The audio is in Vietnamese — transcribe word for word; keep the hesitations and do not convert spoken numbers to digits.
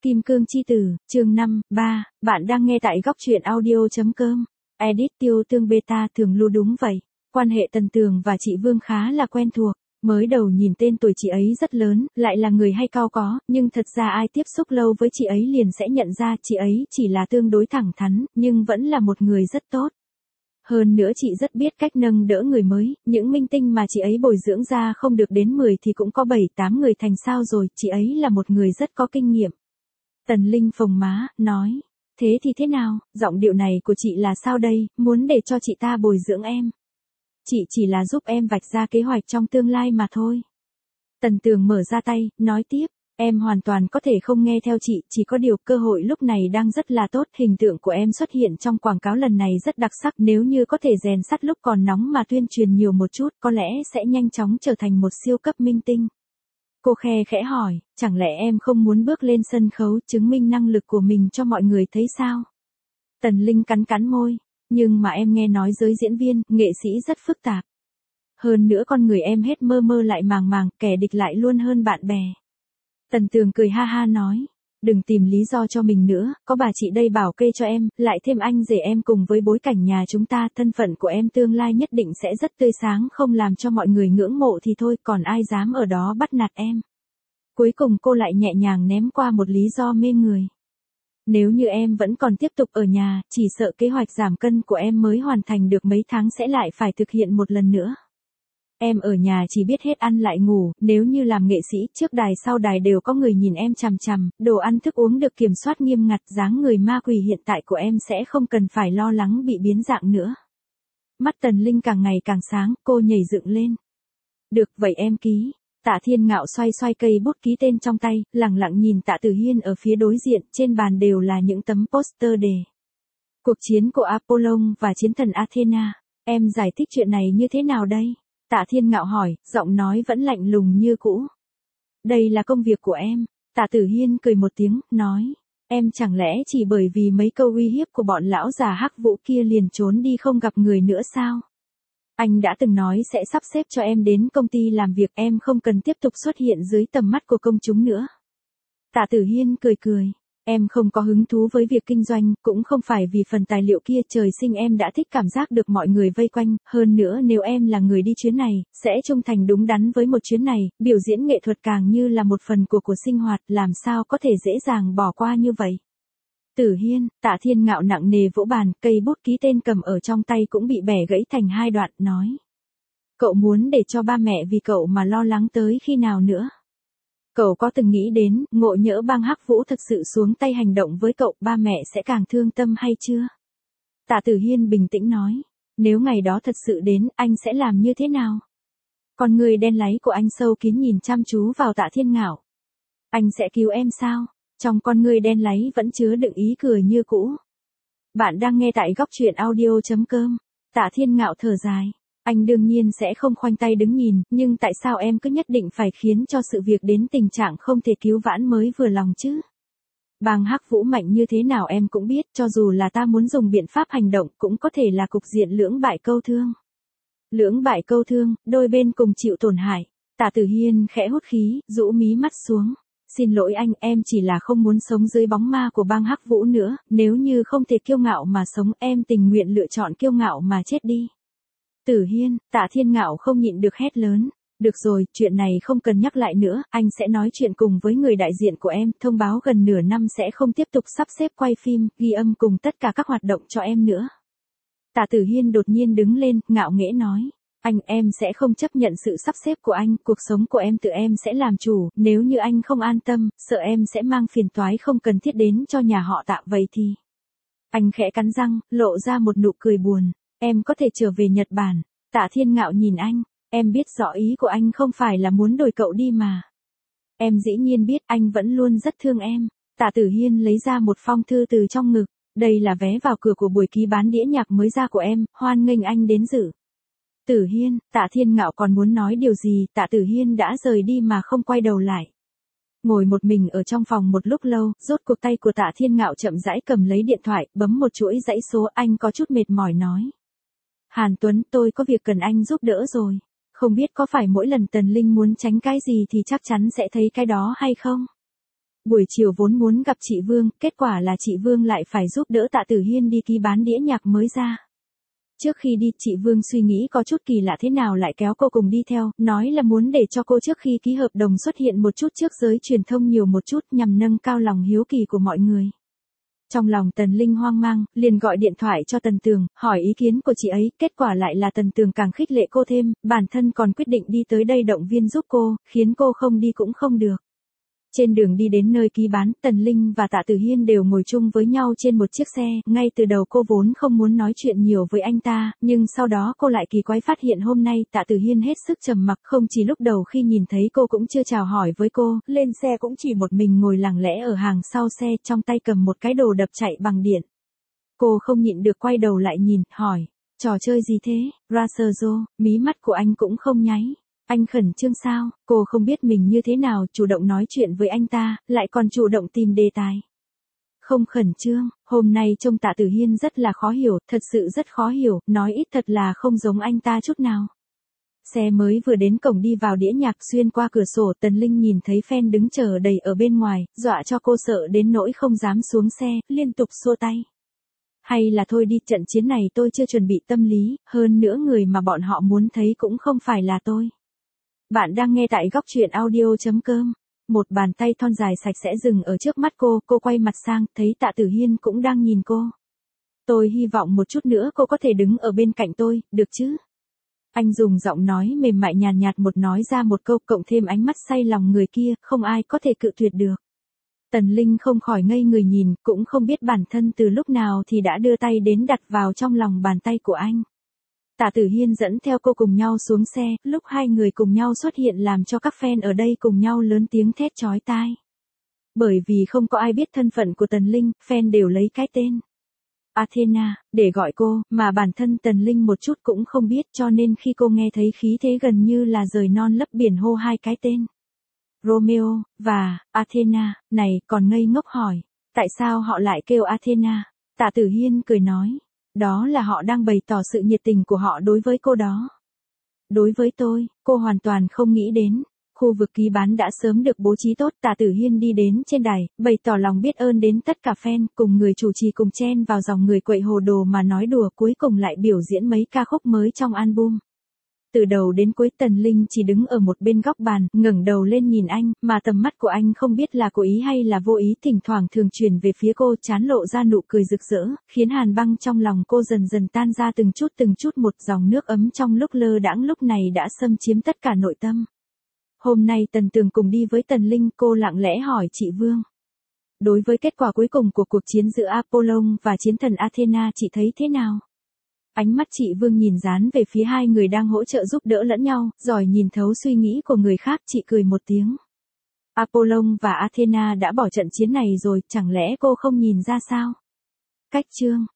Kim Cương Chi Tử, chương năm, ba, bạn đang nghe tại góc truyện audio.com. Edit Tiêu Tương Beta Thường Lưu. Đúng vậy, quan hệ Tần Tường và chị Vương khá là quen thuộc. Mới đầu nhìn tên tuổi chị ấy rất lớn, lại là người hay cao có, nhưng thật ra ai tiếp xúc lâu với chị ấy liền sẽ nhận ra chị ấy chỉ là tương đối thẳng thắn, nhưng vẫn là một người rất tốt. Hơn nữa chị rất biết cách nâng đỡ người mới, những minh tinh mà chị ấy bồi dưỡng ra không được đến mười thì cũng có bảy tám người thành sao rồi, chị ấy là một người rất có kinh nghiệm. Tần Linh phồng má, nói, thế thì thế nào, giọng điệu này của chị là sao đây, muốn để cho chị ta bồi dưỡng em. Chị chỉ là giúp em vạch ra kế hoạch trong tương lai mà thôi. Tần Tường mở ra tay, nói tiếp, em hoàn toàn có thể không nghe theo chị, chỉ có điều cơ hội lúc này đang rất là tốt, hình tượng của em xuất hiện trong quảng cáo lần này rất đặc sắc, nếu như có thể rèn sắt lúc còn nóng mà tuyên truyền nhiều một chút, có lẽ sẽ nhanh chóng trở thành một siêu cấp minh tinh. Cô khe khẽ hỏi, chẳng lẽ em không muốn bước lên sân khấu chứng minh năng lực của mình cho mọi người thấy sao? Tần Linh cắn cắn môi, nhưng mà em nghe nói giới diễn viên, nghệ sĩ rất phức tạp. Hơn nữa con người em hết mơ mơ lại màng màng, kẻ địch lại luôn hơn bạn bè. Tần Tường cười ha ha nói, đừng tìm lý do cho mình nữa, có bà chị đây bảo kê cho em, lại thêm anh rể em cùng với bối cảnh nhà chúng ta, thân phận của em tương lai nhất định sẽ rất tươi sáng, không làm cho mọi người ngưỡng mộ thì thôi, còn ai dám ở đó bắt nạt em. Cuối cùng cô lại nhẹ nhàng ném qua một lý do mê người. Nếu như em vẫn còn tiếp tục ở nhà, chỉ sợ kế hoạch giảm cân của em mới hoàn thành được mấy tháng sẽ lại phải thực hiện một lần nữa. Em ở nhà chỉ biết hết ăn lại ngủ, nếu như làm nghệ sĩ, trước đài sau đài đều có người nhìn em chằm chằm, đồ ăn thức uống được kiểm soát nghiêm ngặt, dáng người ma quỷ hiện tại của em sẽ không cần phải lo lắng bị biến dạng nữa. Mắt Tần Linh càng ngày càng sáng, cô nhảy dựng lên. Được vậy em ký. Tạ Thiên Ngạo xoay xoay cây bút ký tên trong tay, lẳng lặng nhìn Tạ Tử Hiên ở phía đối diện, trên bàn đều là những tấm poster đề. Cuộc chiến của Apollon và chiến thần Athena, em giải thích chuyện này như thế nào đây? Tạ Thiên Ngạo hỏi, giọng nói vẫn lạnh lùng như cũ. Đây là công việc của em. Tạ Tử Hiên cười một tiếng, nói, em chẳng lẽ chỉ bởi vì mấy câu uy hiếp của bọn lão già Hắc Vũ kia liền trốn đi không gặp người nữa sao? Anh đã từng nói sẽ sắp xếp cho em đến công ty làm việc, em không cần tiếp tục xuất hiện dưới tầm mắt của công chúng nữa. Tạ Tử Hiên cười cười, em không có hứng thú với việc kinh doanh, cũng không phải vì phần tài liệu kia, trời sinh em đã thích cảm giác được mọi người vây quanh, hơn nữa nếu em là người đi chuyến này, sẽ trung thành đúng đắn với một chuyến này, biểu diễn nghệ thuật càng như là một phần của của sinh hoạt, làm sao có thể dễ dàng bỏ qua như vậy. Tử Hiên, Tạ Thiên Ngạo nặng nề vỗ bàn, cây bút ký tên cầm ở trong tay cũng bị bẻ gãy thành hai đoạn, nói. Cậu muốn để cho ba mẹ vì cậu mà lo lắng tới khi nào nữa? Cậu có từng nghĩ đến, ngộ nhỡ bang Hắc Vũ thực sự xuống tay hành động với cậu, ba mẹ sẽ càng thương tâm hay chưa? Tạ Tử Hiên bình tĩnh nói, nếu ngày đó thật sự đến, anh sẽ làm như thế nào? Con người đen láy của anh sâu kín nhìn chăm chú vào Tạ Thiên Ngạo. Anh sẽ cứu em sao? Trong con ngươi đen láy vẫn chứa đựng ý cười như cũ. Bạn đang nghe tại góc truyện audio.com. Tạ Thiên Ngạo thở dài. Anh đương nhiên sẽ không khoanh tay đứng nhìn, nhưng tại sao em cứ nhất định phải khiến cho sự việc đến tình trạng không thể cứu vãn mới vừa lòng chứ? Bang Hắc Vũ mạnh như thế nào em cũng biết, cho dù là ta muốn dùng biện pháp hành động cũng có thể là cục diện lưỡng bại câu thương. Lưỡng bại câu thương, đôi bên cùng chịu tổn hại. Tạ Tử Hiên khẽ hút khí, rũ mí mắt xuống. Xin lỗi anh, em chỉ là không muốn sống dưới bóng ma của bang Hắc Vũ nữa, nếu như không thể kiêu ngạo mà sống, em tình nguyện lựa chọn kiêu ngạo mà chết đi. Tử Hiên, Tạ Thiên Ngạo không nhịn được hét lớn. Được rồi, chuyện này không cần nhắc lại nữa, anh sẽ nói chuyện cùng với người đại diện của em, thông báo gần nửa năm sẽ không tiếp tục sắp xếp quay phim, ghi âm cùng tất cả các hoạt động cho em nữa. Tạ Tử Hiên đột nhiên đứng lên, ngạo nghễ nói. Anh, em sẽ không chấp nhận sự sắp xếp của anh, cuộc sống của em tự em sẽ làm chủ, nếu như anh không an tâm, sợ em sẽ mang phiền toái không cần thiết đến cho nhà họ Tạ, vậy thì. Anh khẽ cắn răng, lộ ra một nụ cười buồn, em có thể trở về Nhật Bản. Tạ Thiên Ngạo nhìn anh, em biết rõ ý của anh không phải là muốn đuổi cậu đi mà. Em dĩ nhiên biết, anh vẫn luôn rất thương em. Tạ Tử Hiên lấy ra một phong thư từ trong ngực, đây là vé vào cửa của buổi ký bán đĩa nhạc mới ra của em, hoan nghênh anh đến dự. Tử Hiên, Tạ Thiên Ngạo còn muốn nói điều gì, Tạ Tử Hiên đã rời đi mà không quay đầu lại. Ngồi một mình ở trong phòng một lúc lâu, rốt cuộc tay của Tạ Thiên Ngạo chậm rãi cầm lấy điện thoại, bấm một chuỗi dãy số, anh có chút mệt mỏi nói. Hàn Tuấn, tôi có việc cần anh giúp đỡ rồi. Không biết có phải mỗi lần Tần Linh muốn tránh cái gì thì chắc chắn sẽ thấy cái đó hay không? Buổi chiều vốn muốn gặp chị Vương, kết quả là chị Vương lại phải giúp đỡ Tạ Tử Hiên đi ký bán đĩa nhạc mới ra. Trước khi đi, chị Vương suy nghĩ có chút kỳ lạ thế nào lại kéo cô cùng đi theo, nói là muốn để cho cô trước khi ký hợp đồng xuất hiện một chút trước giới truyền thông nhiều một chút nhằm nâng cao lòng hiếu kỳ của mọi người. Trong lòng Tần Linh hoang mang, liền gọi điện thoại cho Tần Tường, hỏi ý kiến của chị ấy, kết quả lại là Tần Tường càng khích lệ cô thêm, bản thân còn quyết định đi tới đây động viên giúp cô, khiến cô không đi cũng không được. Trên đường đi đến nơi ký bán, Tần Linh và Tạ Tử Hiên đều ngồi chung với nhau trên một chiếc xe, ngay từ đầu cô vốn không muốn nói chuyện nhiều với anh ta, nhưng sau đó cô lại kỳ quái phát hiện hôm nay Tạ Tử Hiên hết sức trầm mặc, không chỉ lúc đầu khi nhìn thấy cô cũng chưa chào hỏi với cô, lên xe cũng chỉ một mình ngồi lặng lẽ ở hàng sau xe, trong tay cầm một cái đồ đập chạy bằng điện. Cô không nhịn được quay đầu lại nhìn, hỏi, trò chơi gì thế, Raserzo, mí mắt của anh cũng không nháy. Anh khẩn trương sao? Cô không biết mình như thế nào, chủ động nói chuyện với anh ta, lại còn chủ động tìm đề tài. Không khẩn trương, hôm nay trông Tạ Tử Hiên rất là khó hiểu, thật sự rất khó hiểu, nói ít thật là không giống anh ta chút nào. Xe mới vừa đến cổng đi vào đĩa nhạc, xuyên qua cửa sổ, Tần Linh nhìn thấy fan đứng chờ đầy ở bên ngoài, dọa cho cô sợ đến nỗi không dám xuống xe, liên tục xua tay. Hay là thôi đi, trận chiến này tôi chưa chuẩn bị tâm lý, hơn nữa người mà bọn họ muốn thấy cũng không phải là tôi. Bạn đang nghe tại góc truyện audio.com. Một bàn tay thon dài sạch sẽ dừng ở trước mắt cô, cô quay mặt sang, thấy Tạ Tử Hiên cũng đang nhìn cô. Tôi hy vọng một chút nữa cô có thể đứng ở bên cạnh tôi, được chứ? Anh dùng giọng nói mềm mại nhàn nhạt một nói ra một câu, cộng thêm ánh mắt say lòng người kia, không ai có thể cự tuyệt được. Tần Linh không khỏi ngây người nhìn, cũng không biết bản thân từ lúc nào thì đã đưa tay đến đặt vào trong lòng bàn tay của anh. Tạ Tử Hiên dẫn theo cô cùng nhau xuống xe, lúc hai người cùng nhau xuất hiện làm cho các fan ở đây cùng nhau lớn tiếng thét chói tai. Bởi vì không có ai biết thân phận của Tần Linh, fan đều lấy cái tên Athena để gọi cô, mà bản thân Tần Linh một chút cũng không biết, cho nên khi cô nghe thấy khí thế gần như là rời non lấp biển hô hai cái tên Romeo và Athena, này còn ngây ngốc hỏi, tại sao họ lại kêu Athena? Tạ Tử Hiên cười nói, đó là họ đang bày tỏ sự nhiệt tình của họ đối với cô đó. Đối với tôi, cô hoàn toàn không nghĩ đến. Khu vực ký bán đã sớm được bố trí tốt, Tạ Tử Hiên đi đến trên đài, bày tỏ lòng biết ơn đến tất cả fan, cùng người chủ trì cùng chen vào dòng người quậy hồ đồ mà nói đùa, cuối cùng lại biểu diễn mấy ca khúc mới trong album. Từ đầu đến cuối Tần Linh chỉ đứng ở một bên góc bàn, ngẩng đầu lên nhìn anh, mà tầm mắt của anh không biết là cố ý hay là vô ý thỉnh thoảng thường chuyển về phía cô, trán lộ ra nụ cười rực rỡ, khiến hàn băng trong lòng cô dần dần tan ra từng chút từng chút, một dòng nước ấm trong lúc lơ đãng lúc này đã xâm chiếm tất cả nội tâm. Hôm nay Tần Tường cùng đi với Tần Linh, cô lặng lẽ hỏi chị Vương. Đối với kết quả cuối cùng của cuộc chiến giữa Apollon và chiến thần Athena, chị thấy thế nào? Ánh mắt chị Vương nhìn dán về phía hai người đang hỗ trợ giúp đỡ lẫn nhau, giỏi nhìn thấu suy nghĩ của người khác, chị cười một tiếng. Apollon và Athena đã bỏ trận chiến này rồi, chẳng lẽ cô không nhìn ra sao? Cách chương